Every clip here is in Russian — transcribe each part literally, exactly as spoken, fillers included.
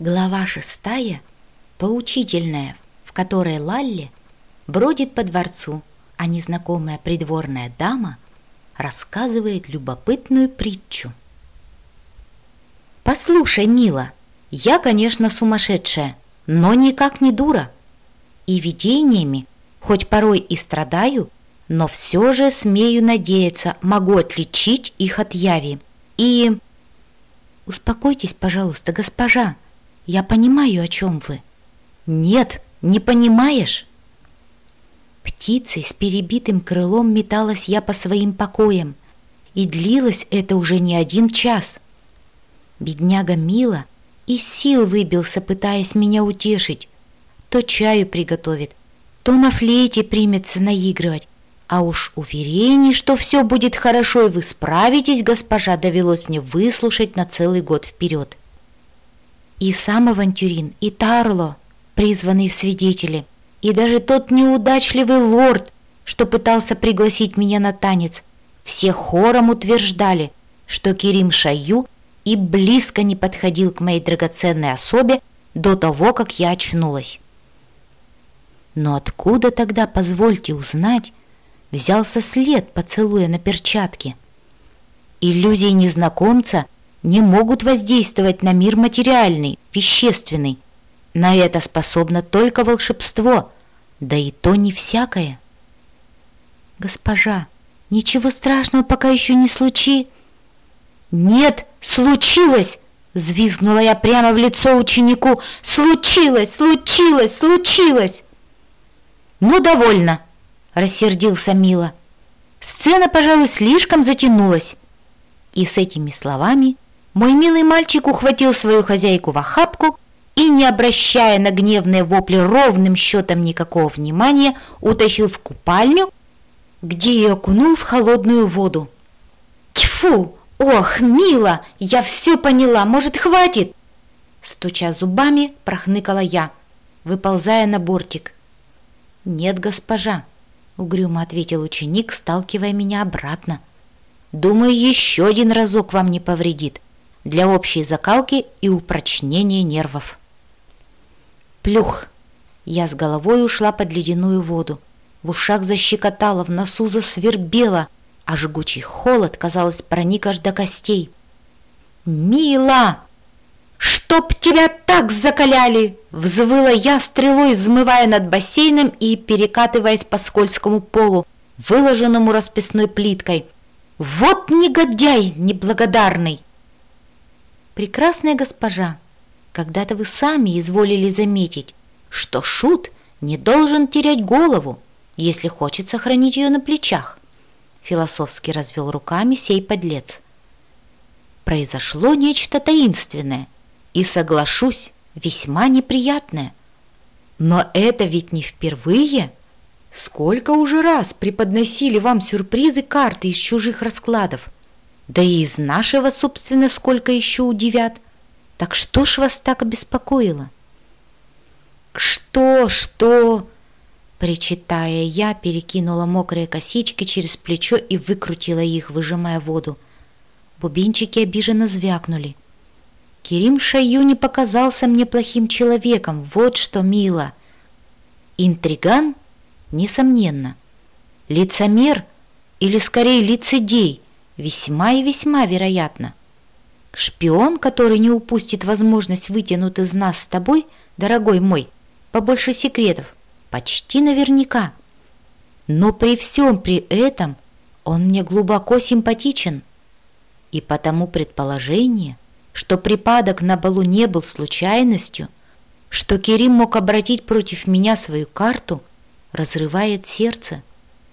Глава шестая, поучительная, в которой Лалли бродит по дворцу, а незнакомая придворная дама рассказывает любопытную притчу. «Послушай, мила, я, конечно, сумасшедшая, но никак не дура. И видениями, хоть порой и страдаю, но все же смею надеяться, могу отличить их от яви. И...» «Успокойтесь, пожалуйста, госпожа. Я понимаю, о чем вы». «Нет, не понимаешь?» Птицей с перебитым крылом металась я по своим покоям, и длилось это уже не один час. Бедняга Мила из сил выбился, пытаясь меня утешить. То чаю приготовит, то на флейте примется наигрывать. А уж уверений, что все будет хорошо и вы справитесь, госпожа, довелось мне выслушать на целый год вперед. И сам авантюрин, и Тарло, призванный в свидетели, и даже тот неудачливый лорд, что пытался пригласить меня на танец, все хором утверждали, что Керим Шайю и близко не подходил к моей драгоценной особе до того, как я очнулась. Но откуда тогда, позвольте узнать, взялся след поцелуя на перчатке? Иллюзии незнакомца не могут воздействовать на мир материальный, вещественный. На это способно только волшебство, да и то не всякое. «Госпожа, ничего страшного пока еще не случи...» «Нет, случилось!» — взвизгнула я прямо в лицо ученику. «Случилось, случилось, случилось!» «Ну, довольно!» — рассердился Мила. «Сцена, пожалуй, слишком затянулась». И с этими словами мой милый мальчик ухватил свою хозяйку в охапку и, не обращая на гневные вопли ровным счетом никакого внимания, утащил в купальню, где и окунул в холодную воду. «Тьфу! Ох, Мила, я все поняла, может, хватит?» Стуча зубами, прохныкала я, выползая на бортик. «Нет, госпожа», — угрюмо ответил ученик, сталкивая меня обратно. «Думаю, еще один разок вам не повредит, для общей закалки и упрочнения нервов». Плюх! Я с головой ушла под ледяную воду. В ушах защекотало, в носу засвербело, а жгучий холод, казалось, проник аж до костей. «Мила! Чтоб тебя так закаляли!» — взвыла я стрелой, взмывая над бассейном и перекатываясь по скользкому полу, выложенному расписной плиткой. «Вот негодяй неблагодарный!» «Прекрасная госпожа, когда-то вы сами изволили заметить, что шут не должен терять голову, если хочет сохранить ее на плечах», — философски развел руками сей подлец. «Произошло нечто таинственное и, соглашусь, весьма неприятное. Но это ведь не впервые. Сколько уже раз преподносили вам сюрпризы карты из чужих раскладов? Да и из нашего, собственно, сколько еще удивят. Так что ж вас так обеспокоило?» «Что, что?» Причитая, я перекинула мокрые косички через плечо и выкрутила их, выжимая воду. Бубенчики обиженно звякнули. Керим Шайю не показался мне плохим человеком, вот что, Мила. Интриган? Несомненно. Лицемер? Или скорее лицедей? Весьма и весьма вероятно. Шпион, который не упустит возможность вытянуть из нас с тобой, дорогой мой, побольше секретов, почти наверняка. Но при всем при этом он мне глубоко симпатичен. И потому предположение, что припадок на балу не был случайностью, что Керим мог обратить против меня свою карту, разрывает сердце.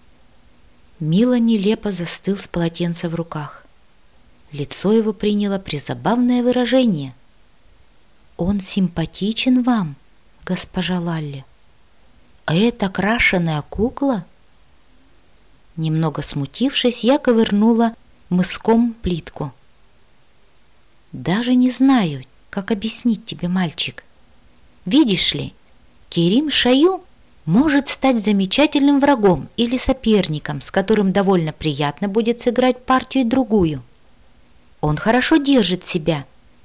Мила нелепо застыл с полотенца в руках. Лицо его приняло призабавное выражение. «Он симпатичен вам, госпожа Лалли? А это крашеная кукла?» Немного смутившись, я ковырнула мыском плитку. «Даже не знаю, как объяснить тебе, мальчик. Видишь ли, Керим Шайю может стать замечательным врагом или соперником, с которым довольно приятно будет сыграть партию другую. Он хорошо держит себя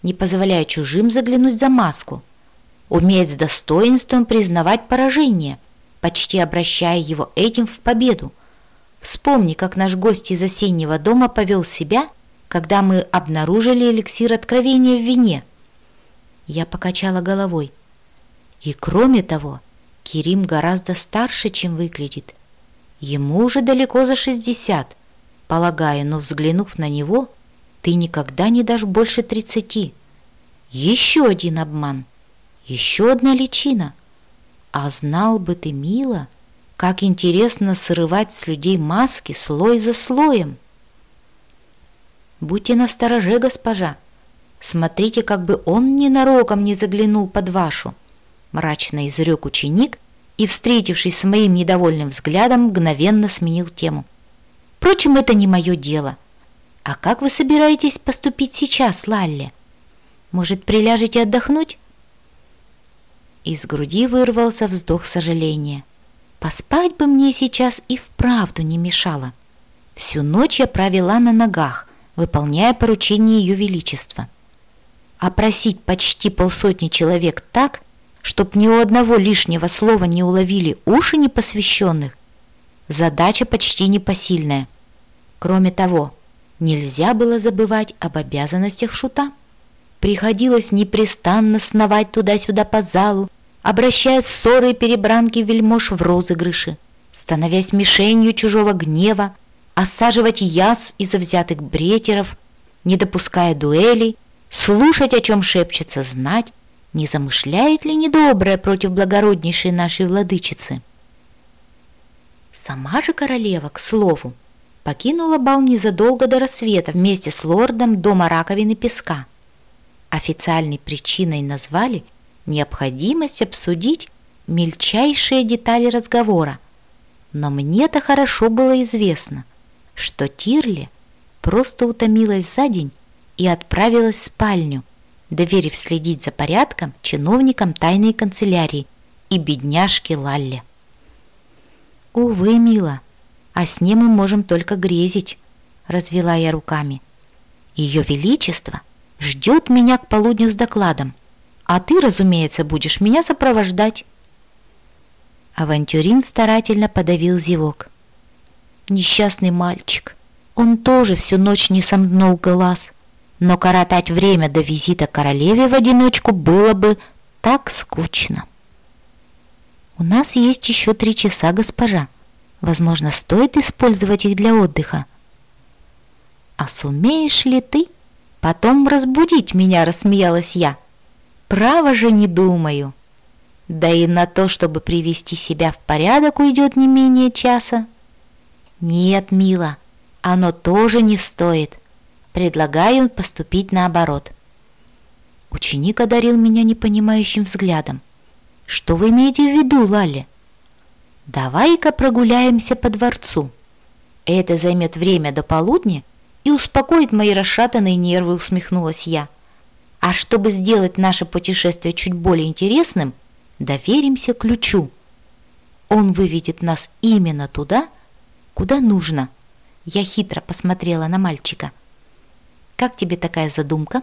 не позволяя чужим заглянуть за маску, умеет с достоинством признавать поражение, почти обращая его этим в победу. Вспомни, как наш гость из осеннего дома повел себя, когда мы обнаружили эликсир откровения в вине. Я покачала головой. И кроме того, Керим гораздо старше, чем выглядит. Ему уже далеко за шестьдесят, полагаю, но взглянув на него, ты никогда не дашь больше тридцати. Еще один обман, еще одна личина. А знал бы ты, мила, как интересно срывать с людей маски слой за слоем. Будьте настороже, госпожа. Смотрите, как бы он ненароком не заглянул под вашу, мрачно изрек ученик и, встретившись с моим недовольным взглядом, мгновенно сменил тему. Впрочем, это не мое дело. А как вы собираетесь поступить сейчас, Лалли? Может, приляжете отдохнуть? Из груди вырвался вздох сожаления. Поспать бы мне сейчас и вправду не мешало. Всю ночь я провела на ногах, выполняя поручение Ее Величества. Опросить почти полсотни человек так, чтоб ни у одного лишнего слова не уловили уши непосвященных, задача почти непосильная. Кроме того, нельзя было забывать об обязанностях шута. Приходилось непрестанно сновать туда-сюда по залу, обращая ссоры и перебранки вельмож в розыгрыши, становясь мишенью чужого гнева, осаживать язв и завзятых бретеров, не допуская дуэлей, слушать, о чем шепчется знать, не замышляет ли недоброе против благороднейшей нашей владычицы. Сама же королева, к слову, покинула бал незадолго до рассвета вместе с лордом дома раковины песка. Официальной причиной назвали необходимость обсудить мельчайшие детали разговора, но мне-то хорошо было известно, что Тирли просто утомилась за день и отправилась в спальню, доверив следить за порядком чиновникам тайной канцелярии и бедняжке Лалле. «Увы, мила, о сне мы можем только грезить», — развела я руками. «Ее Величество ждет меня к полудню с докладом, а ты, разумеется, будешь меня сопровождать». Авантюрин старательно подавил зевок. Несчастный мальчик, он тоже всю ночь не сомкнул глаз, но коротать время до визита королеве в одиночку было бы так скучно. «У нас есть еще три часа, госпожа. Возможно, стоит использовать их для отдыха». «А сумеешь ли ты потом разбудить меня?» — рассмеялась я. «Право же не думаю. Да и на то, чтобы привести себя в порядок, уйдет не менее часа». «Нет, мила, оно тоже не стоит. Предлагаю поступить наоборот». Ученик одарил меня непонимающим взглядом. «Что вы имеете в виду, Лалли?» «Давай-ка прогуляемся по дворцу. Это займет время до полудня и успокоит мои расшатанные нервы», — усмехнулась я. «А чтобы сделать наше путешествие чуть более интересным, доверимся ключу. Он выведет нас именно туда, куда нужно». Я хитро посмотрела на мальчика. «Как тебе такая задумка?»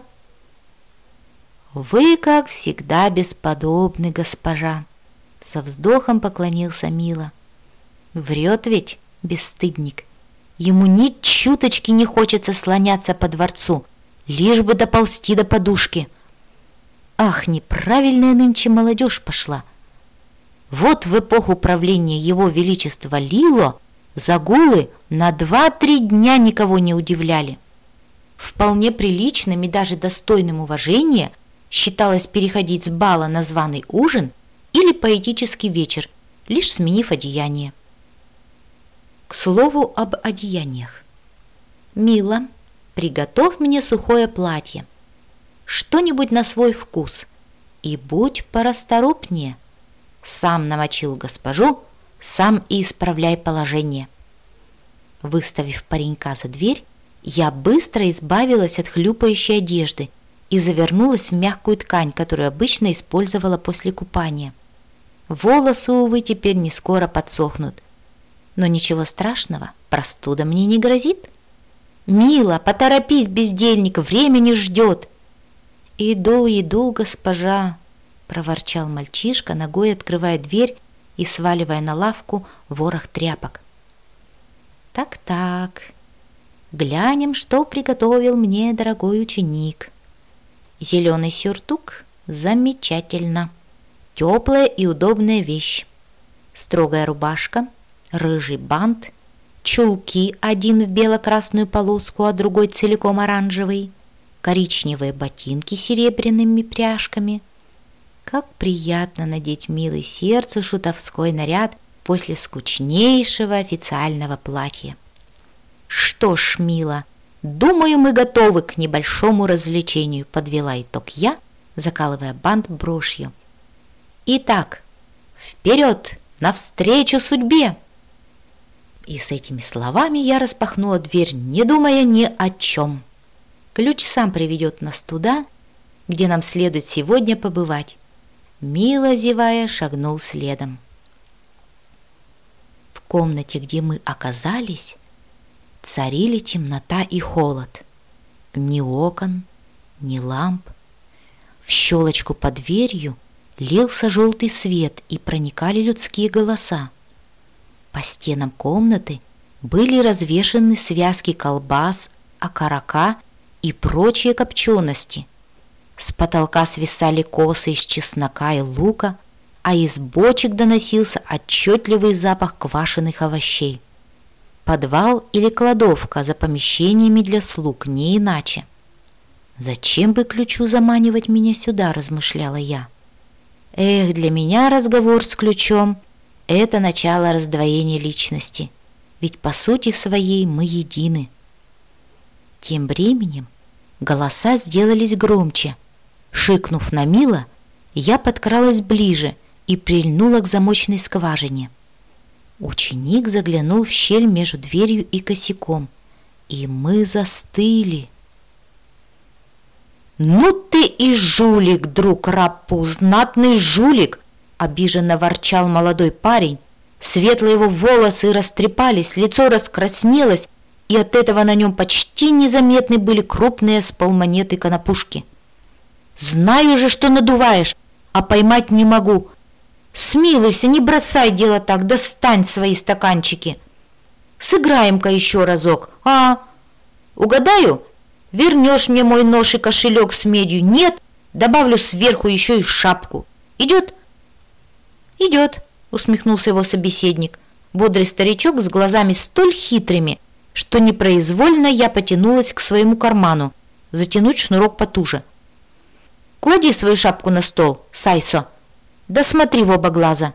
«Вы, как всегда, бесподобны, госпожа», — со вздохом поклонился Мила. «Врет ведь, бесстыдник. Ему ни чуточки не хочется слоняться по дворцу, лишь бы доползти до подушки. Ах, неправильная нынче молодежь пошла. Вот в эпоху правления его величества Лило загулы на два-три дня никого не удивляли. Вполне приличным и даже достойным уважения считалось переходить с бала на званый ужин или поэтический вечер, лишь сменив одеяние. К слову об одеяниях. «Мила, приготовь мне сухое платье, что-нибудь на свой вкус, и будь порасторопнее. Сам намочил госпожу, сам и исправляй положение». Выставив паренька за дверь, я быстро избавилась от хлюпающей одежды и завернулась в мягкую ткань, которую обычно использовала после купания. Волосы, увы, теперь не скоро подсохнут. Но ничего страшного, простуда мне не грозит. «Мила, поторопись, бездельник, время не ждет!» «Иду, иду, госпожа», — проворчал мальчишка, ногой открывая дверь и сваливая на лавку ворох тряпок. «Так-так, глянем, что приготовил мне дорогой ученик. Зеленый сюртук — замечательно. Теплая и удобная вещь. Строгая рубашка, рыжий бант, чулки, один в бело-красную полоску, а другой целиком оранжевый, коричневые ботинки с серебряными пряжками. Как приятно надеть милый сердцу шутовской наряд после скучнейшего официального платья. Что ж, мило, думаю, мы готовы к небольшому развлечению», — подвела итог я, закалывая бант брошью. «Итак, вперед, навстречу судьбе!» И с этими словами я распахнула дверь, не думая ни о чем. Ключ сам приведет нас туда, где нам следует сегодня побывать. Мило зевая, шагнул следом. В комнате, где мы оказались, царили темнота и холод. Ни окон, ни ламп. В щелочку под дверью лился желтый свет, и проникали людские голоса. По стенам комнаты были развешаны связки колбас, окорока и прочие копчености. С потолка свисали косы из чеснока и лука, а из бочек доносился отчетливый запах квашеных овощей. Подвал или кладовка за помещениями для слуг, не иначе. «Зачем бы ключу заманивать меня сюда?» – размышляла я. Эх, для меня разговор с ключом – это начало раздвоения личности, ведь по сути своей мы едины. Тем временем голоса сделались громче. Шикнув на Мила, я подкралась ближе и прильнула к замочной скважине. Ученик заглянул в щель между дверью и косяком, и мы застыли. «Ну ты и жулик, друг Раппу, знатный жулик!» — обиженно ворчал молодой парень. Светлые его волосы растрепались, лицо раскраснелось, и от этого на нем почти незаметны были крупные с полмонеты конопушки. «Знаю же, что надуваешь, а поймать не могу. Смилуйся, не бросай дело так, достань свои стаканчики. Сыграем-ка еще разок, а? Угадаю? Вернешь мне мой нож и кошелек с медью? Нет? Добавлю сверху еще и шапку. Идет?» «Идет», — усмехнулся его собеседник, бодрый старичок с глазами столь хитрыми, что непроизвольно я потянулась к своему карману, затянуть шнурок потуже. «Клади свою шапку на стол, Сайсо, да смотри в оба глаза».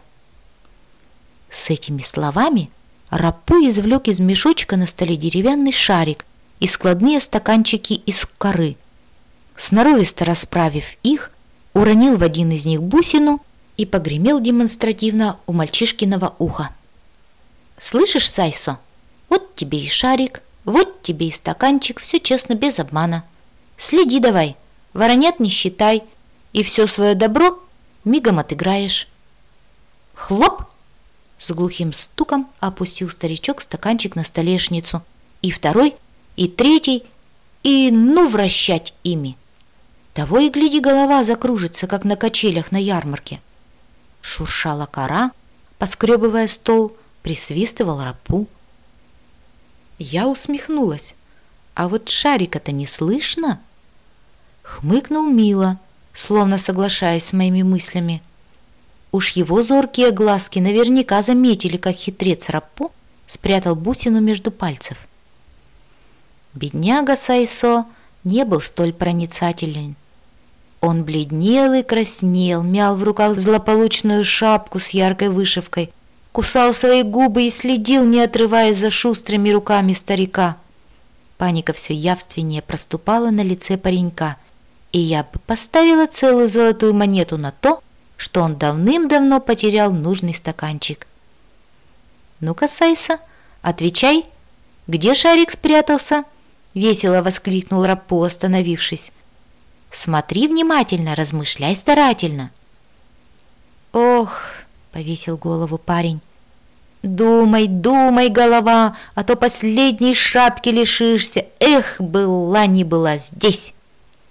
С этими словами Раппу извлек из мешочка на столе деревянный шарик и складные стаканчики из коры. Сноровисто расправив их, уронил в один из них бусину и погремел демонстративно у мальчишкиного уха. «Слышишь, Сайсо, вот тебе и шарик, вот тебе и стаканчик, все честно, без обмана. Следи давай, воронят не считай, и все свое добро мигом отыграешь». Хлоп! С глухим стуком опустил старичок стаканчик на столешницу, и второй, и третий, и ну вращать ими. Того и гляди, голова закружится, как на качелях на ярмарке. Шуршала кора, поскребывая стол, присвистывал Раппу. Я усмехнулась. А вот шарика-то не слышно? Хмыкнул Мила, словно соглашаясь с моими мыслями. Уж его зоркие глазки наверняка заметили, как хитрец Раппу спрятал бусину между пальцев. Бедняга Сайсо не был столь проницателен. Он бледнел и краснел, мял в руках злополучную шапку с яркой вышивкой, кусал свои губы и следил, не отрываясь за шустрыми руками старика. Паника все явственнее проступала на лице паренька, и я бы поставила целую золотую монету на то, что он давным-давно потерял нужный стаканчик. «Ну-ка, Сайсо, отвечай, где шарик спрятался?» — весело воскликнул Раппу, остановившись. «Смотри внимательно, размышляй старательно». «Ох!» — повесил голову парень. «Думай, думай, голова, а то последней шапки лишишься. Эх, была не была здесь!»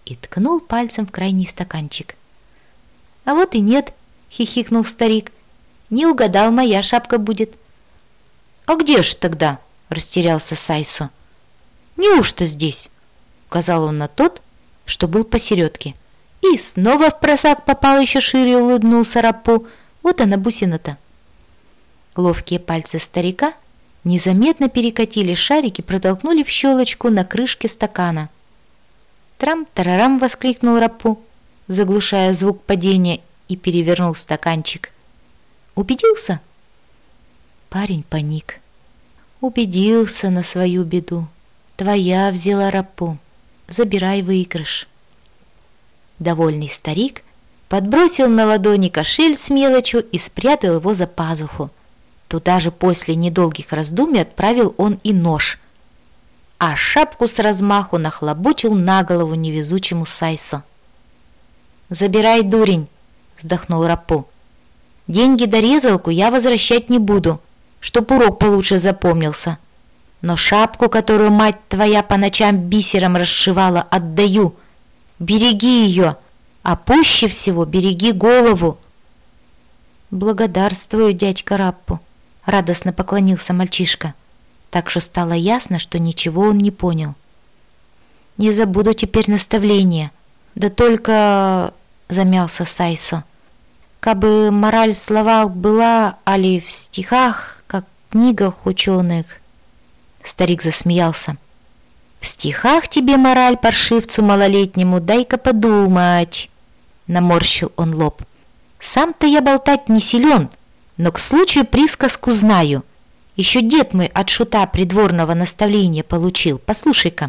и ткнул пальцем в крайний стаканчик. «А вот и нет», — хихикнул старик, — «не угадал, моя шапка будет». «А где ж тогда?» — растерялся Сайсо. «Неужто здесь?» — указал он на тот, что был посередке. И снова в просак попал, еще шире улыбнулся Раппу. Вот она бусина-то. Ловкие пальцы старика незаметно перекатили шарик и протолкнули в щелочку на крышке стакана. «Трам-тарарам!» — воскликнул Раппу, заглушая звук падения, и перевернул стаканчик. «Убедился?» Парень паник. «Убедился на свою беду. Твоя взяла, Раппу. Забирай выигрыш». Довольный старик подбросил на ладони кошель с мелочью и спрятал его за пазуху. Туда же после недолгих раздумий отправил он и нож, а шапку с размаху нахлобучил на голову невезучему Сайсо. «Забирай, дурень!» — вздохнул Раппу. «Деньги да резалку я возвращать не буду, чтоб урок получше запомнился. Но шапку, которую мать твоя по ночам бисером расшивала, отдаю. Береги ее, а пуще всего береги голову». «Благодарствую, дядька Раппу», — радостно поклонился мальчишка, так что стало ясно, что ничего он не понял. «Не забуду теперь наставления. Да только...» — замялся Сайсо. «Кабы мораль в словах была, али в стихах, как в книгах ученых». Старик засмеялся. «В стихах тебе мораль, паршивцу малолетнему, дай-ка подумать», — наморщил он лоб. «Сам-то я болтать не силен, но к случаю присказку знаю. Еще дед мой от шута придворного наставления получил. Послушай-ка».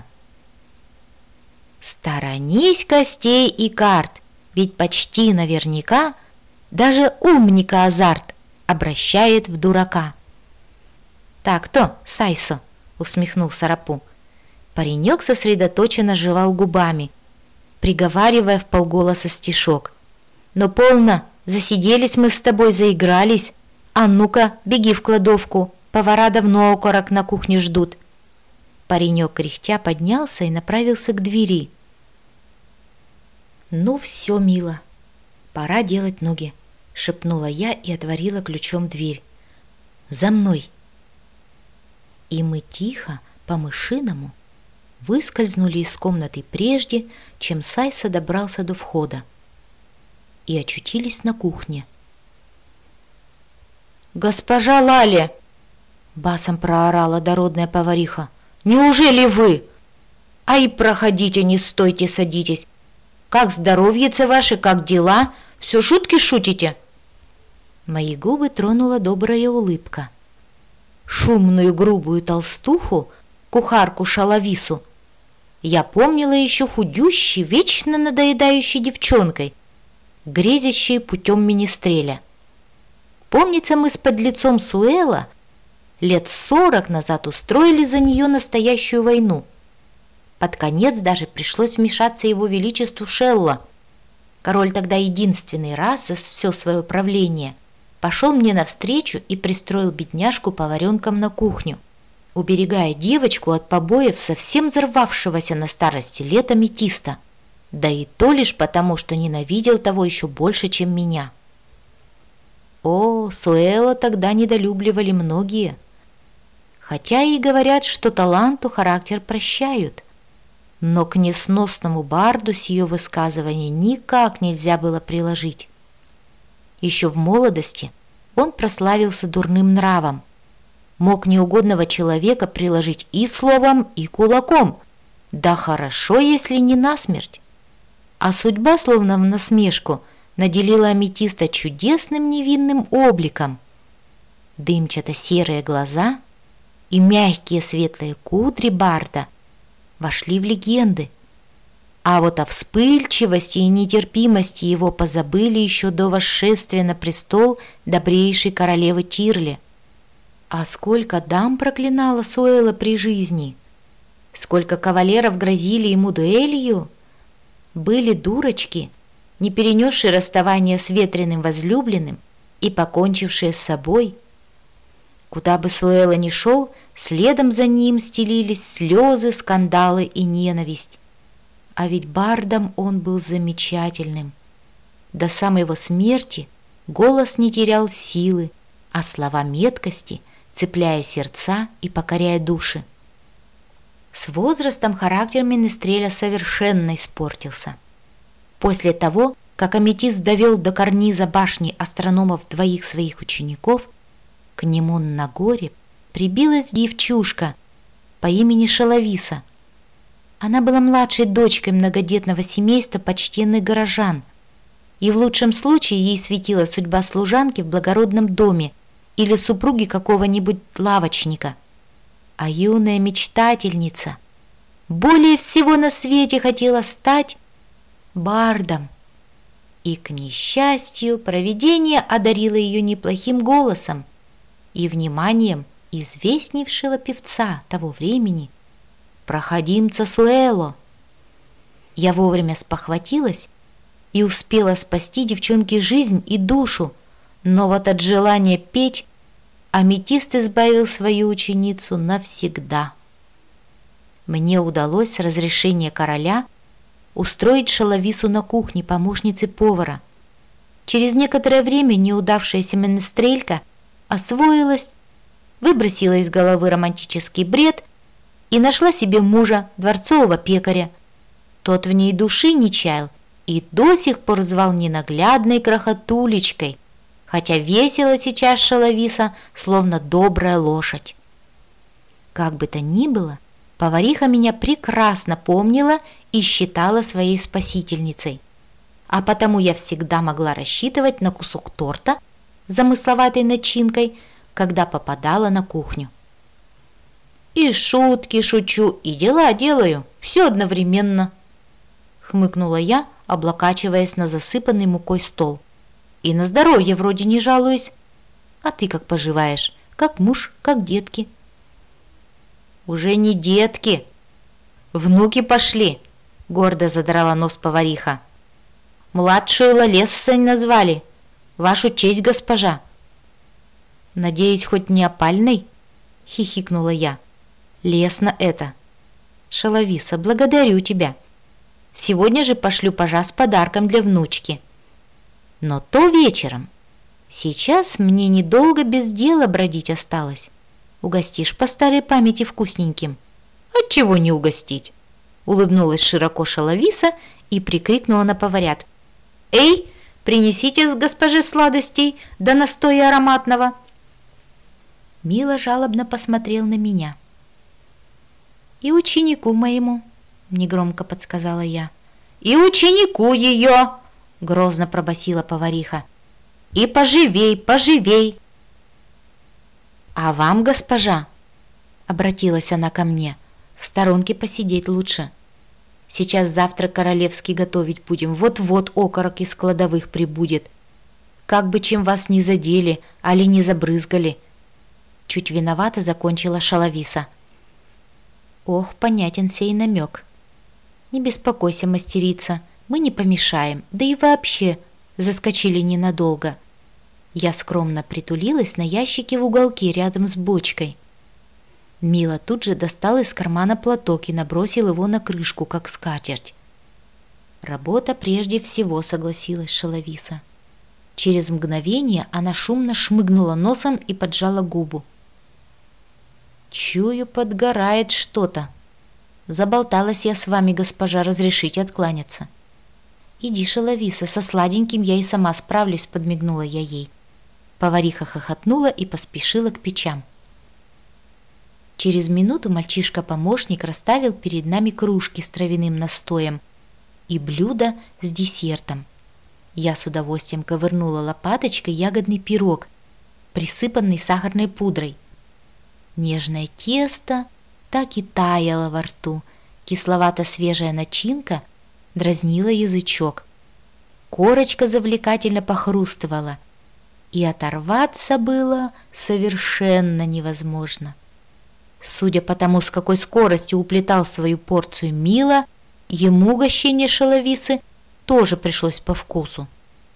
«Сторонись костей и карт, ведь почти наверняка даже умника азарт обращает в дурака». «Так-то, Сайсо», — усмехнулся Раппу. Паренек сосредоточенно жевал губами, приговаривая вполголоса стишок. «Но полно, засиделись мы с тобой, заигрались. А ну-ка, беги в кладовку, повара давно окорок на кухне ждут». Паренек кряхтя поднялся и направился к двери. «Ну все, мило, пора делать ноги», — шепнула я и отворила ключом дверь. «За мной!» И мы тихо, по-мышиному, выскользнули из комнаты прежде, чем Сайсо добрался до входа, и очутились на кухне. «Госпожа Лаля!» — басом проорала дородная повариха. «Неужели вы? Ай, проходите, не стойте, садитесь. Как здоровьице ваше, как дела? Все шутки шутите?» Мои губы тронула добрая улыбка. Шумную грубую толстуху, кухарку Шаловису, я помнила еще худющей, вечно надоедающей девчонкой, грезящей путем министреля. Помнится, мы с подлецом Суэла лет сорок назад устроили за нее настоящую войну. Под конец даже пришлось вмешаться его величеству Шелла. Король тогда единственный раз за все свое правление пошел мне навстречу и пристроил бедняжку поваренком на кухню, уберегая девочку от побоев совсем взорвавшегося на старости лет аметиста, да и то лишь потому, что ненавидел того еще больше, чем меня. О, Суэла тогда недолюбливали многие, хотя и говорят, что таланту характер прощают, но к несносному барду с ее высказывания никак нельзя было приложить. Еще в молодости он прославился дурным нравом, мог неугодного человека приложить и словом, и кулаком, да хорошо, если не насмерть. А судьба, словно в насмешку, наделила аметиста чудесным невинным обликом. Дымчато-серые глаза и мягкие светлые кудри барда вошли в легенды, а вот о вспыльчивости и нетерпимости его позабыли еще до восшествия на престол добрейшей королевы Тирли. А сколько дам проклинала Суэла при жизни, сколько кавалеров грозили ему дуэлью. Были дурочки, не перенесшие расставание с ветреным возлюбленным и покончившие с собой. Куда бы Суэла ни шел, следом за ним стелились слезы, скандалы и ненависть. А ведь бардом он был замечательным. До самой его смерти голос не терял силы, а слова меткости, цепляя сердца и покоряя души. С возрастом характер Менестреля совершенно испортился. После того, как аметист довел до карниза башни астрономов двоих своих учеников, к нему на горе прибилась девчушка по имени Шалависа. Она была младшей дочкой многодетного семейства почтенных горожан, и в лучшем случае ей светила судьба служанки в благородном доме или супруги какого-нибудь лавочника. А юная мечтательница более всего на свете хотела стать бардом. И, к несчастью, провидение одарило ее неплохим голосом и вниманием известнейшего певца того времени, проходимца Суэло. Я вовремя спохватилась и успела спасти девчонке жизнь и душу, но вот от желания петь аметист избавил свою ученицу навсегда. Мне удалось с разрешения короля устроить Шалавису на кухне помощницей повара. Через некоторое время неудавшаяся менестрелька освоилась, выбросила из головы романтический бред и нашла себе мужа, дворцового пекаря. Тот в ней души не чаял и до сих пор звал ненаглядной крохотулечкой, хотя весела сейчас Шалависа, словно добрая лошадь. Как бы то ни было, повариха меня прекрасно помнила и считала своей спасительницей, а потому я всегда могла рассчитывать на кусок торта с замысловатой начинкой, когда попадала на кухню. «И шутки шучу, и дела делаю, все одновременно», — хмыкнула я, облокачиваясь на засыпанный мукой стол. «И на здоровье вроде не жалуюсь. А ты как поживаешь? Как муж, как детки?» «Уже не детки, внуки пошли», — гордо задрала нос повариха. «Младшую Лалессой назвали. Вашу честь, госпожа». «Надеюсь, хоть не опальной?» — хихикнула я. «Лестно это. Шалависа, благодарю тебя. Сегодня же пошлю пажа с подарком для внучки. Но то вечером. Сейчас мне недолго без дела бродить осталось. Угостишь по старой памяти вкусненьким?» «Отчего не угостить?» — улыбнулась широко Шалависа и прикрикнула на поварят. «Эй, принесите с госпоже сладостей да настоя ароматного!» Мила жалобно посмотрел на меня. «И ученику моему», — негромко подсказала я. «И ученику ее!» — грозно пробасила повариха. «И поживей, поживей!» «А вам, госпожа?» — обратилась она ко мне. «В сторонке посидеть лучше. Сейчас завтрак королевский готовить будем. Вот-вот окорок из кладовых прибудет. Как бы чем вас не задели, али не забрызгали». Чуть виновато закончила Шалависа. Ох, понятен сей намек. «Не беспокойся, мастерица, мы не помешаем, да и вообще заскочили ненадолго». Я скромно притулилась на ящике в уголке рядом с бочкой. Мила тут же достала из кармана платок и набросил его на крышку, как скатерть. «Работа прежде всего», — согласилась Шалависа. Через мгновение она шумно шмыгнула носом и поджала губу. «Чую, подгорает что-то. Заболталась я с вами, госпожа, разрешите откланяться». «Иди, Шалависа, со сладеньким я и сама справлюсь», — подмигнула я ей. Повариха хохотнула и поспешила к печам. Через минуту мальчишка-помощник расставил перед нами кружки с травяным настоем и блюдо с десертом. Я с удовольствием ковырнула лопаточкой ягодный пирог, присыпанный сахарной пудрой. Нежное тесто так и таяло во рту, кисловато-свежая начинка дразнила язычок. Корочка завлекательно похрустывала, и оторваться было совершенно невозможно. Судя по тому, с какой скоростью уплетал свою порцию Мила, ему угощение Шалависы тоже пришлось по вкусу.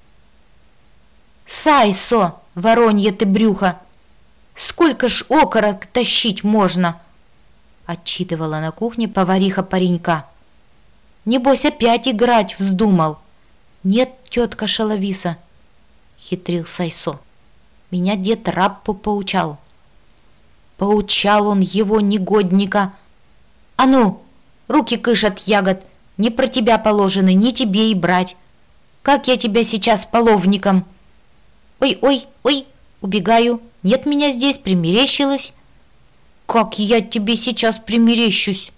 «Сайсо, воронье ты брюхо! Сколько ж окорок тащить можно?» — отчитывала на кухне повариха паренька. Небось, опять играть вздумал. Нет, тетка Шалависа, хитрил Сайсо. Меня дед Раппо поучал. Поучал он его, негодника. А ну, руки кыш от ягод, не про тебя положены, не тебе и брать. Как я тебя сейчас половником? Ой-ой, ой, убегаю. Нет меня здесь, примерещилась. Как я тебе сейчас примерещусь?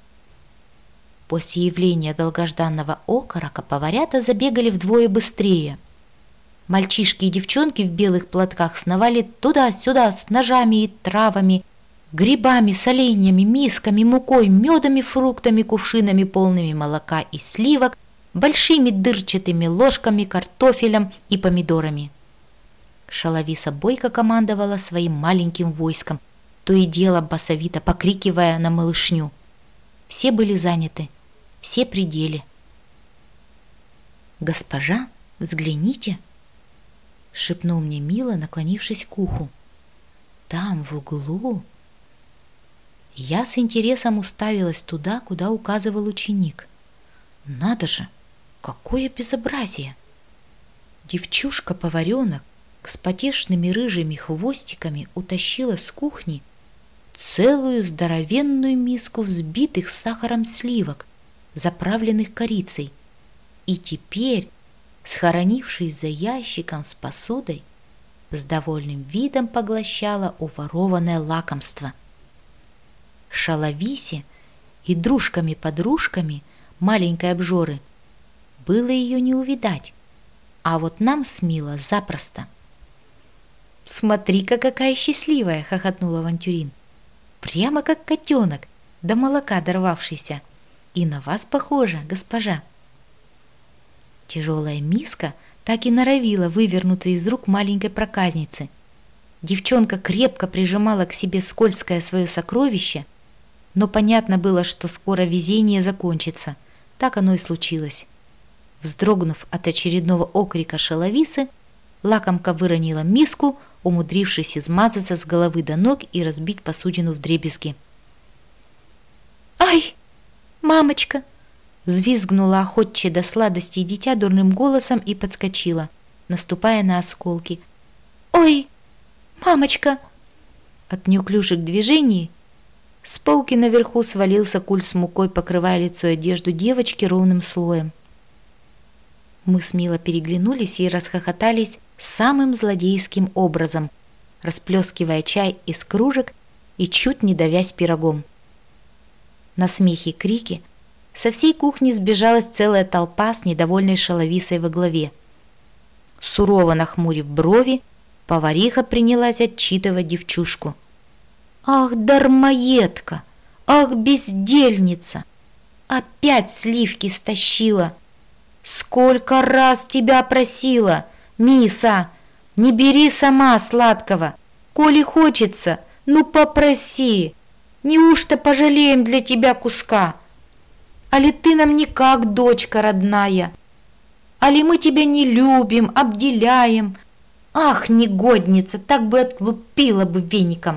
После явления долгожданного окорока поварята забегали вдвое быстрее. Мальчишки и девчонки в белых платках сновали туда-сюда с ножами и травами, грибами, соленьями, мисками, мукой, медами, фруктами, кувшинами, полными молока и сливок, большими дырчатыми ложками, картофелем и помидорами. Шалависа бойко командовала своим маленьким войском, то и дело басовито покрикивая на малышню. Все были заняты, все при деле. «Госпожа, взгляните!» — шепнул мне Мила, наклонившись к уху. «Там, в углу...» Я с интересом уставилась туда, куда указывал ученик. «Надо же! Какое безобразие!» Девчушка-поваренок с потешными рыжими хвостиками утащила с кухни целую здоровенную миску взбитых с сахаром сливок, заправленных корицей, и теперь, схоронившись за ящиком с посудой, с довольным видом поглощала уворованное лакомство. Шалависе и дружками-подружками маленькой обжоры было ее не увидать, а вот нам с Мила запросто. «Смотри-ка, какая счастливая!» — хохотнул Авантюрин. «Прямо как котенок, до молока дорвавшийся. И на вас похоже, госпожа». Тяжелая миска так и норовила вывернуться из рук маленькой проказницы. Девчонка крепко прижимала к себе скользкое свое сокровище, но понятно было, что скоро везение закончится. Так оно и случилось. Вздрогнув от очередного окрика Шалависы, лакомка выронила миску, умудрившись измазаться с головы до ног и разбить посудину вдребезги. «Ай, мамочка!» — взвизгнула охотче до сладостей дитя дурным голосом и подскочила, наступая на осколки. «Ой, мамочка!» От неуклюжих движений с полки наверху свалился куль с мукой, покрывая лицо и одежду девочки ровным слоем. Мы с Мило переглянулись и расхохотались самым злодейским образом, расплескивая чай из кружек и чуть не давясь пирогом. На смехи и крики со всей кухни сбежалась целая толпа с недовольной Шалависой во главе. Сурово нахмурив брови, повариха принялась отчитывать девчушку. «Ах, дармоедка! Ах, бездельница! Опять сливки стащила! Сколько раз тебя просила, Миса, не бери сама сладкого! Коли хочется, ну попроси! Неужто пожалеем для тебя куска? Али ты нам не как дочка родная? Али мы тебя не любим, обделяем? Ах, негодница, так бы отлупила бы веником!»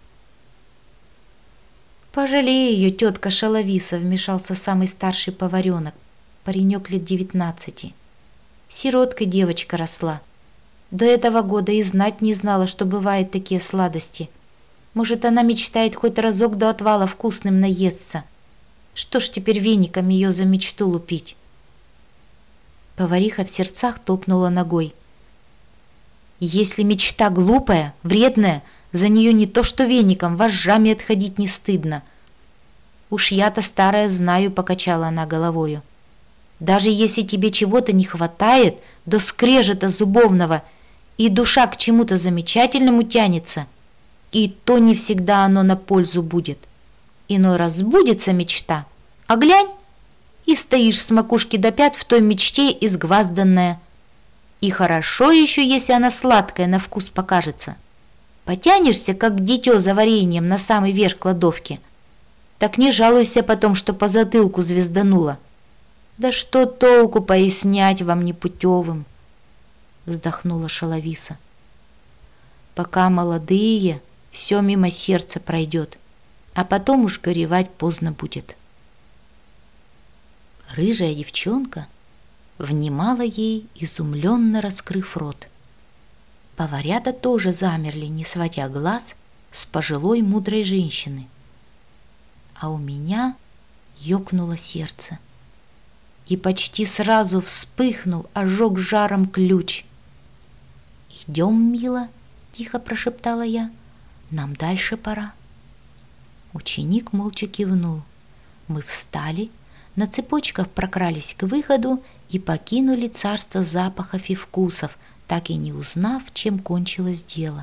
«Пожалей ее, тетка Шалависа», — вмешался самый старший поваренок, паренек лет девятнадцати. Сироткой девочка росла. До этого года и знать не знала, что бывают такие сладости. Может, она мечтает хоть разок до отвала вкусным наесться. Что ж теперь веником ее за мечту лупить? Повариха в сердцах топнула ногой. «Если мечта глупая, вредная, за нее не то что веником, вожжами отходить не стыдно». «Уж я-то старая знаю», — покачала она головою. «Даже если тебе чего-то не хватает, до скрежета зубовного, и душа к чему-то замечательному тянется, и то не всегда оно на пользу будет. Иной раз сбудется мечта, а глянь, и стоишь с макушки до пят в той мечте изгвазданная. И хорошо еще, если она сладкая на вкус покажется. Потянешься, как дитё за вареньем на самый верх кладовки. Так не жалуйся потом, что по затылку звезданула. Да что толку пояснять вам непутевым?» Вздохнула Шалависа. «Пока молодые, все мимо сердца пройдет, а потом уж горевать поздно будет». Рыжая девчонка внимала ей, изумленно раскрыв рот. Поварята тоже замерли, не сводя глаз с пожилой мудрой женщины. А у меня ёкнуло сердце. И почти сразу вспыхнул, ожег жаром ключ. «Идем, мила», — тихо прошептала я, — «нам дальше пора». Ученик молча кивнул. Мы встали, на цепочках прокрались к выходу и покинули царство запахов и вкусов, так и не узнав, чем кончилось дело.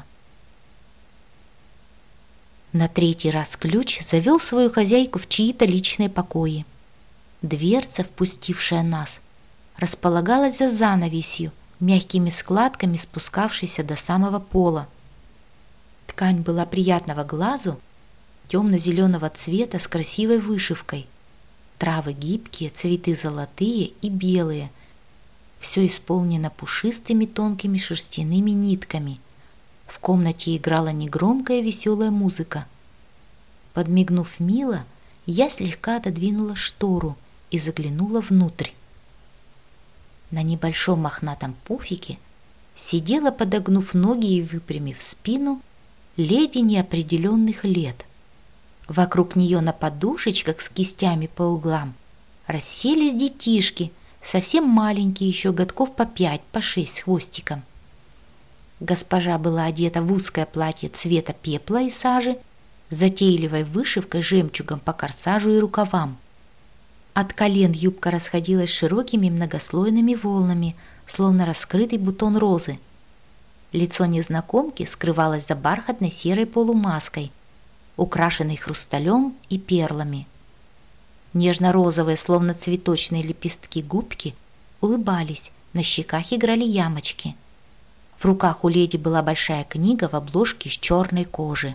На третий раз ключ завел свою хозяйку в чьи-то личные покои. Дверца, впустившая нас, располагалась за занавесью, мягкими складками спускавшейся до самого пола. Ткань была приятного глазу, темно-зеленого цвета с красивой вышивкой. Травы гибкие, цветы золотые и белые. Все исполнено пушистыми тонкими шерстяными нитками. В комнате играла негромкая веселая музыка. Подмигнув мило, я слегка отодвинула штору и заглянула внутрь. На небольшом мохнатом пуфике сидела, подогнув ноги и выпрямив спину, леди неопределенных лет. Вокруг нее на подушечках с кистями по углам расселись детишки, совсем маленькие, еще годков по пять, по шесть с хвостиком. Госпожа была одета в узкое платье цвета пепла и сажи, с затейливой вышивкой жемчугом по корсажу и рукавам. От колен юбка расходилась широкими многослойными волнами, словно раскрытый бутон розы. Лицо незнакомки скрывалось за бархатной серой полумаской, украшенной хрусталем и перлами. Нежно-розовые, словно цветочные лепестки губки, улыбались, на щеках играли ямочки. В руках у леди была большая книга в обложке из черной кожи.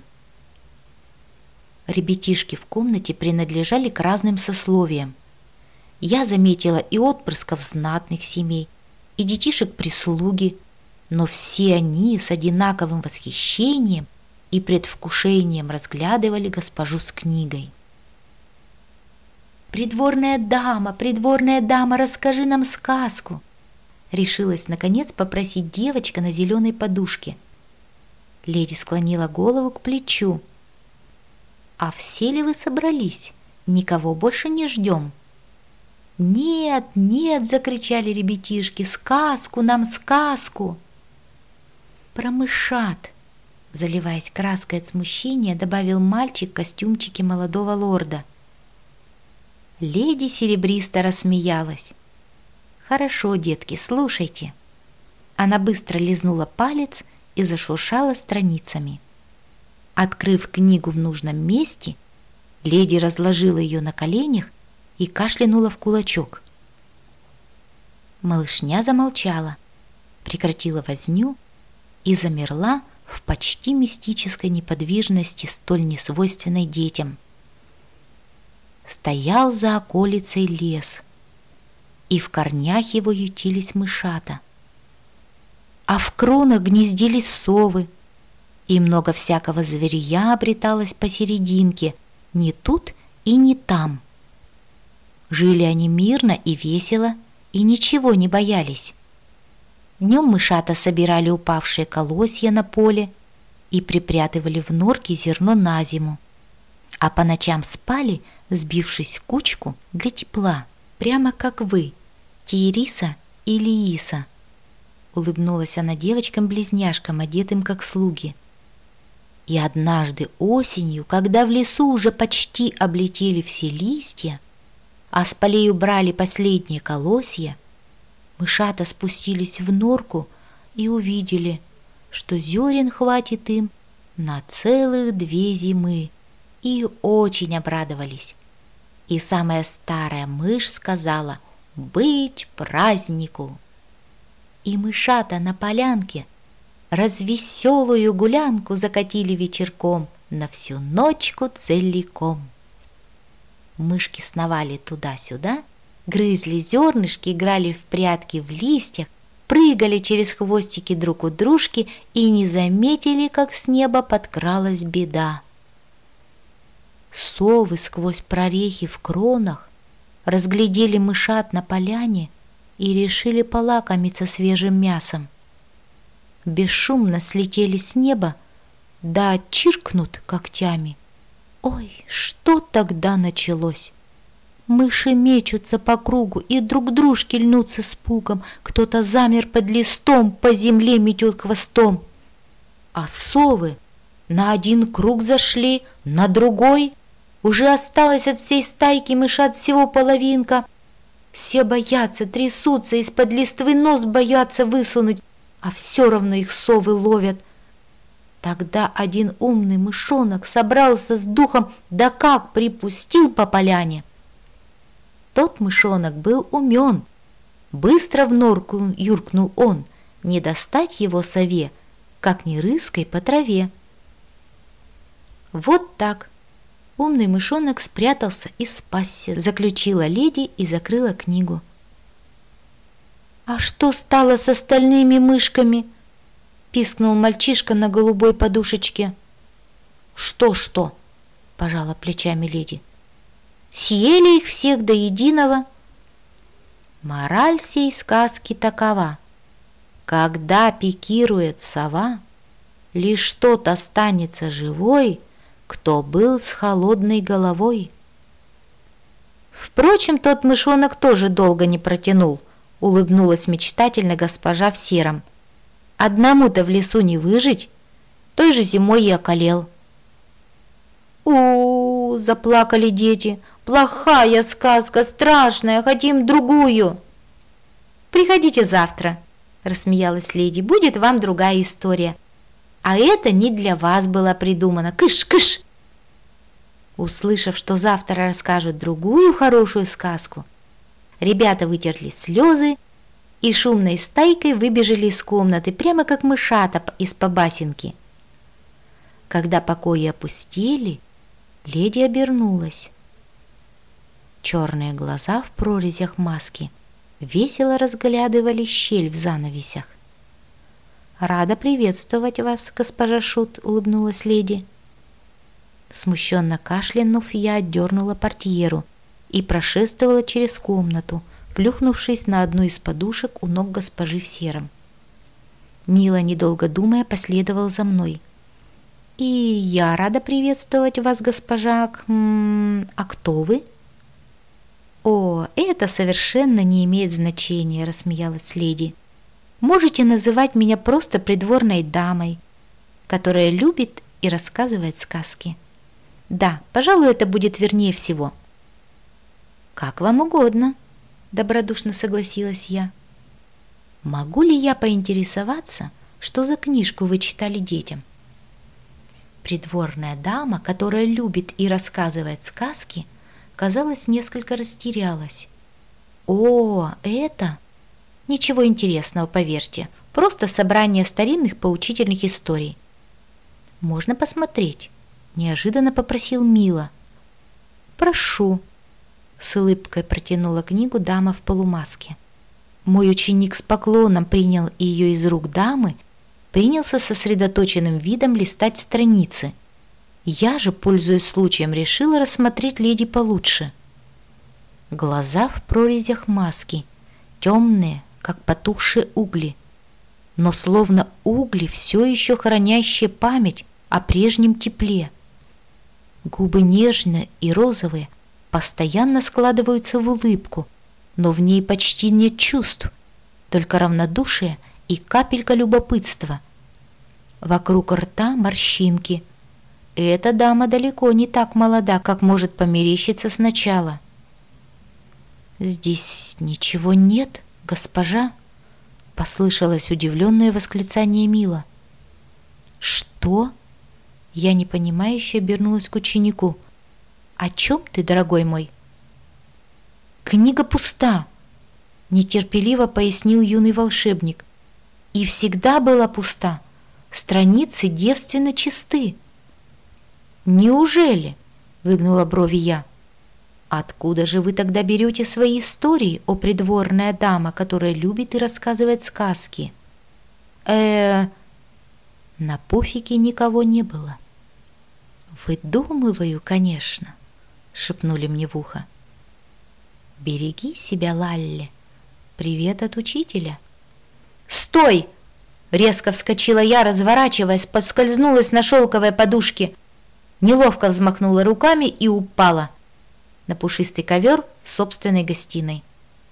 Ребятишки в комнате принадлежали к разным сословиям. Я заметила и отпрысков знатных семей, и детишек прислуги, но все они с одинаковым восхищением и предвкушением разглядывали госпожу с книгой. «Придворная дама, придворная дама, расскажи нам сказку!» решилась, наконец, попросить девочка на зеленой подушке. Леди склонила голову к плечу. «А все ли вы собрались? Никого больше не ждем?» «Нет, нет!» — закричали ребятишки. «Сказку нам, сказку!» «Про мышат!» — заливаясь краской от смущения, добавил мальчик в костюмчике молодого лорда. Леди серебристо рассмеялась. «Хорошо, детки, слушайте». Она быстро лизнула палец и зашуршала страницами. Открыв книгу в нужном месте, леди разложила ее на коленях и кашлянула в кулачок. Малышня замолчала, прекратила возню и замерла в почти мистической неподвижности, столь несвойственной детям. Стоял за околицей лес, и в корнях его ютились мышата, а в кронах гнездились совы, и много всякого зверья обреталось посерединке, не тут и не там. Жили они мирно и весело, и ничего не боялись. Днем мышата собирали упавшие колосья на поле и припрятывали в норки зерно на зиму, а по ночам спали, сбившись в кучку для тепла, прямо как вы, Тиериса и Лииса. Улыбнулась она девочкам-близняшкам, одетым как слуги. И однажды осенью, когда в лесу уже почти облетели все листья, а с полей убрали последние колосья, мышата спустились в норку и увидели, что зерен хватит им на целых две зимы, и очень обрадовались. И самая старая мышь сказала: «Быть празднику!» И мышата на полянке развеселую гулянку закатили вечерком на всю ночку целиком. Мышки сновали туда-сюда, грызли зернышки, играли в прятки в листьях, прыгали через хвостики друг у дружки и не заметили, как с неба подкралась беда. Совы сквозь прорехи в кронах разглядели мышат на поляне и решили полакомиться свежим мясом. Бесшумно слетели с неба, да чиркнут когтями. Ой, что тогда началось? Мыши мечутся по кругу и друг к дружке льнутся с пугом. Кто-то замер под листом, по земле метет хвостом. А совы на один круг зашли, на другой. Уже осталось от всей стайки мышат всего половинка. Все боятся, трясутся, из-под листвы нос боятся высунуть, а все равно их совы ловят. Тогда один умный мышонок собрался с духом, да как припустил по поляне. Тот мышонок был умен. Быстро в норку юркнул он, не достать его сове, как ни рыской по траве. Вот так. Умный мышонок спрятался и спасся, заключила леди и закрыла книгу. «А что стало с остальными мышками?» — пискнул мальчишка на голубой подушечке. «Что-что?» — пожала плечами леди. «Съели их всех до единого». Мораль сей сказки такова: когда пикирует сова, лишь тот останется живой, кто был с холодной головой. Впрочем, тот мышонок тоже долго не протянул, улыбнулась мечтательно госпожа в сером. Одному-то в лесу не выжить, той же зимой и околел. У-у-у, заплакали дети. Плохая сказка, страшная, хотим другую. Приходите завтра, рассмеялась леди, будет вам другая история. А это не для вас была придумана. Кыш-кыш! Услышав, что завтра расскажут другую хорошую сказку, ребята вытерли слезы и шумной стайкой выбежали из комнаты, прямо как мышата из-по басенки. Когда покои опустели, леди обернулась. Черные глаза в прорезях маски весело разглядывали щель в занавесях. «Рада приветствовать вас, госпожа Шут», — улыбнулась леди. Смущенно кашлянув, я отдернула портьеру и прошествовала через комнату, плюхнувшись на одну из подушек у ног госпожи в сером. Мила, недолго думая, последовала за мной. «И я рада приветствовать вас, госпожа. М-м, а кто вы?» «О, это совершенно не имеет значения», — рассмеялась леди. «Можете называть меня просто придворной дамой, которая любит и рассказывает сказки. Да, пожалуй, это будет вернее всего». «Как вам угодно», — добродушно согласилась я. «Могу ли я поинтересоваться, что за книжку вы читали детям?» Придворная дама, которая любит и рассказывает сказки, казалось, несколько растерялась. «О, это...» «Ничего интересного, поверьте, просто собрание старинных поучительных историй». «Можно посмотреть?» — неожиданно попросил Мила. «Прошу», — с улыбкой протянула книгу дама в полумаске. Мой ученик с поклоном принял ее из рук дамы, принялся сосредоточенным видом листать страницы. Я же, пользуясь случаем, решила рассмотреть леди получше. Глаза в прорезях маски, темные, как потухшие угли, но словно угли, все еще хранящие память о прежнем тепле. Губы нежные и розовые, постоянно складываются в улыбку, но в ней почти нет чувств, только равнодушие и капелька любопытства. Вокруг рта морщинки. Эта дама далеко не так молода, как может померещиться сначала. «Здесь ничего нет, госпожа?» — послышалось удивленное восклицание Мила. «Что?» — я непонимающе обернулась к ученику. «О чем ты, дорогой мой?» «Книга пуста», — нетерпеливо пояснил юный волшебник. «И всегда была пуста. Страницы девственно чисты». «Неужели?» — выгнула брови я. «Откуда же вы тогда берете свои истории, о придворная дама, которая любит и рассказывает сказки?» э На пуфике никого не было. «Выдумываю, конечно», — шепнули мне в ухо. Береги себя, Лалли. Привет от учителя. Стой! Резко вскочила я, разворачиваясь, подскользнулась на шелковой подушке, неловко взмахнула руками и упала на пушистый ковер в собственной гостиной.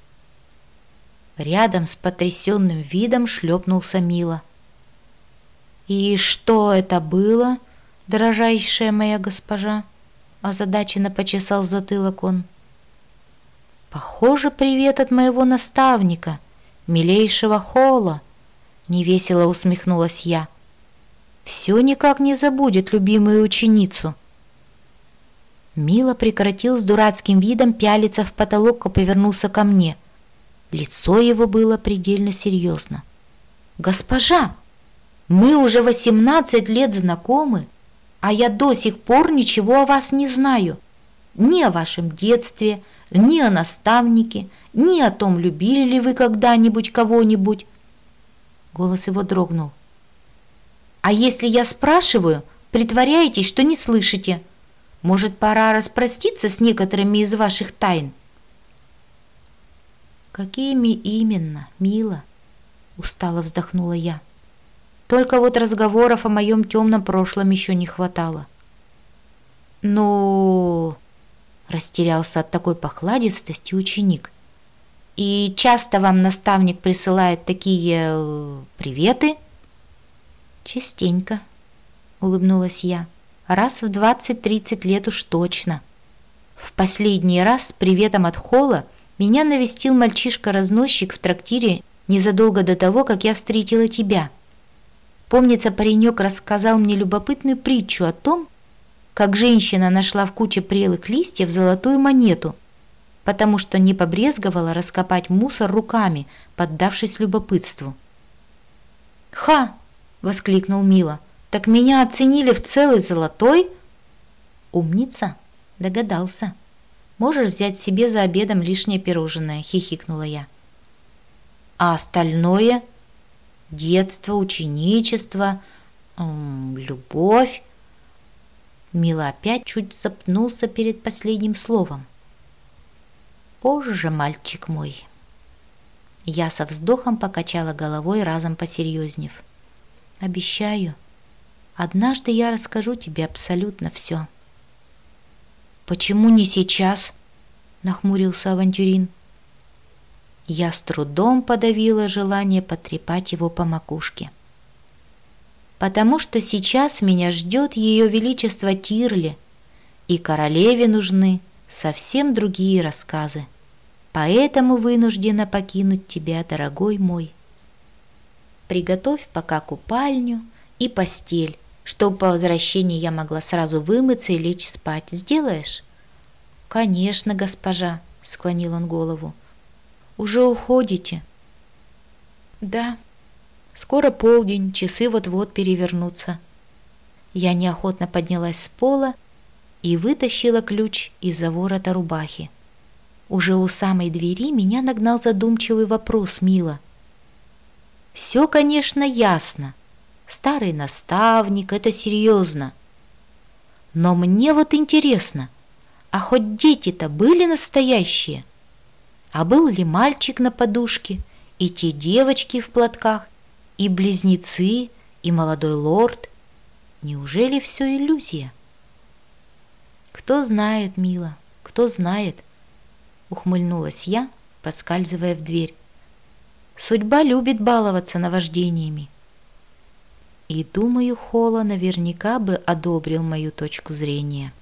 Рядом с потрясенным видом шлепнулся Мила. «И что это было, дорожайшая моя госпожа?» Озадаченно почесал затылок он. «Похоже, привет от моего наставника, милейшего Холла», — невесело усмехнулась я. «Все никак не забудет любимую ученицу». Мила прекратил с дурацким видом пялиться в потолок и повернулся ко мне. Лицо его было предельно серьезно. «Госпожа, мы уже восемнадцать лет знакомы, а я до сих пор ничего о вас не знаю. Ни о вашем детстве, ни о наставнике, ни о том, любили ли вы когда-нибудь кого-нибудь». Голос его дрогнул. «А если я спрашиваю, притворяетесь, что не слышите? Может, пора распроститься с некоторыми из ваших тайн?» «Какими именно, Мила?» — устало вздохнула я. «Только вот разговоров о моем темном прошлом еще не хватало». «Ну...» — растерялся от такой похладистости ученик. «И часто вам наставник присылает такие... приветы?» «Частенько», — улыбнулась я. «Раз в двадцать-тридцать лет уж точно. В последний раз с приветом от Холла меня навестил мальчишка-разносчик в трактире незадолго до того, как я встретила тебя. Помнится, паренек рассказал мне любопытную притчу о том, как женщина нашла в куче прелых листьев золотую монету, потому что не побрезговала раскопать мусор руками, поддавшись любопытству». «Ха!» — воскликнул Мила. «Так меня оценили в целый золотой?» «Умница!» — догадался. «Можешь взять себе за обедом лишнее пирожное», — хихикнула я. «А остальное? Детство, ученичество, м-м, любовь?» Мила опять чуть запнулся перед последним словом. «Позже, мальчик мой». Я со вздохом покачала головой, разом посерьезнев. «Обещаю, однажды я расскажу тебе абсолютно все». «Почему не сейчас?» — нахмурился авантюрин. Я с трудом подавила желание потрепать его по макушке. «Потому что сейчас меня ждет ее величество Тирли, и королеве нужны совсем другие рассказы. Поэтому вынуждена покинуть тебя, дорогой мой. Приготовь пока купальню и постель, чтобы по возвращении я могла сразу вымыться и лечь спать. Сделаешь?» «Конечно, госпожа», — склонил он голову. «Уже уходите?» «Да. Скоро полдень, часы вот-вот перевернутся». Я неохотно поднялась с пола и вытащила ключ из-за ворота рубахи. Уже у самой двери меня нагнал задумчивый вопрос Мила. «Все, конечно, ясно. Старый наставник — это серьезно. Но мне вот интересно, а хоть дети-то были настоящие? А был ли мальчик на подушке, и те девочки в платках, и близнецы, и молодой лорд? Неужели все иллюзия?» «Кто знает, Мила, кто знает», — ухмыльнулась я, проскальзывая в дверь. «Судьба любит баловаться наваждениями. И, думаю, Холла наверняка бы одобрил мою точку зрения».